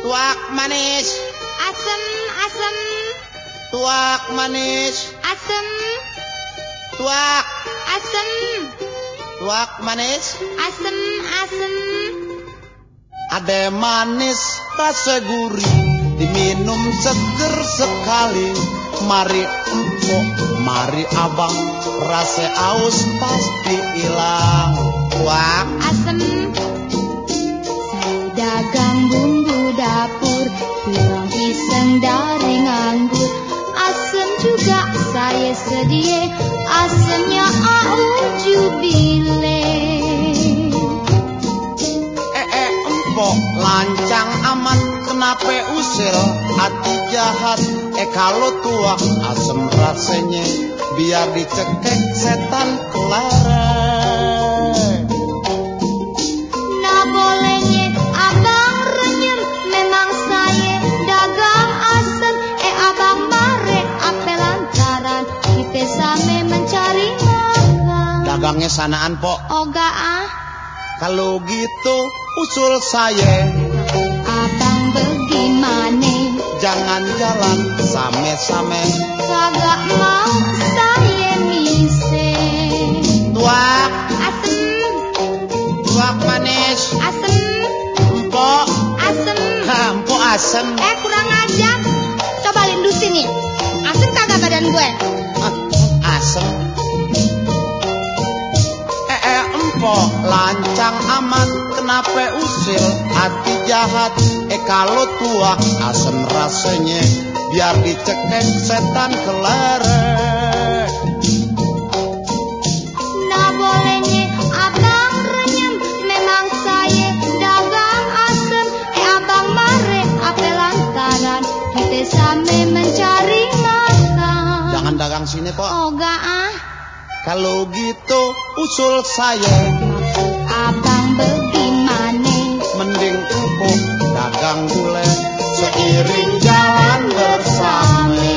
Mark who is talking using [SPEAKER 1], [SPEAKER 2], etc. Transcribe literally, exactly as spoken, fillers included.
[SPEAKER 1] Tuak manis,
[SPEAKER 2] asem, asem,
[SPEAKER 1] tuak manis,
[SPEAKER 2] asem,
[SPEAKER 1] tuak,
[SPEAKER 2] asem,
[SPEAKER 1] tuak manis.
[SPEAKER 2] asem, asem.
[SPEAKER 1] Ade manis rasa gurih, diminum seger sekali. Mari empok, mari abang, rasa aus pasti hilang. Tuak,
[SPEAKER 2] Asem, saya dagang bumbu dapur, tuang pisang dari nganggur. Asem juga saya sedia, asemnya auju bile.
[SPEAKER 1] eh eh empok, lancang amat, kenapa usil hati jahat? Eh kalau tuak asem rasanya, biar dicekek setan kelarang.
[SPEAKER 2] Nah bolehnya abang renyem, memang saya dagang asem. Eh abang mare ape lantaran, kita same mencari makan.
[SPEAKER 1] Dagangnya sanaan pok.
[SPEAKER 2] Oga ah,
[SPEAKER 1] Kalau gitu usul saya,
[SPEAKER 2] abang bagaimana?
[SPEAKER 1] jangan jalan same-same.
[SPEAKER 2] Kagak mau saya mise.
[SPEAKER 1] Tuak,
[SPEAKER 2] Asem,
[SPEAKER 1] tuak manis,
[SPEAKER 2] asem,
[SPEAKER 1] empok,
[SPEAKER 2] asem.
[SPEAKER 1] ha, empok asem.
[SPEAKER 2] Eh kurang ajar, coba lindu sini. Asem kagak badan gue?
[SPEAKER 1] Ah, asem. Eh eh empok, lancang amat, kenapa usil hati jahat? Eh kalau tuak asem rasanya, biar dicekek setan kelarang.
[SPEAKER 2] Nah bolehnya abang renyem, memang saya dagang asem. Eh abang mare ape lantaran, kita same mencari makan.
[SPEAKER 1] Jangan dagang sini pok.
[SPEAKER 2] Oga ah,
[SPEAKER 1] Kalau gitu usul saya,
[SPEAKER 2] maksud abang bagaimana?
[SPEAKER 1] mending empuk dagang gulai, seiring jalan bersama.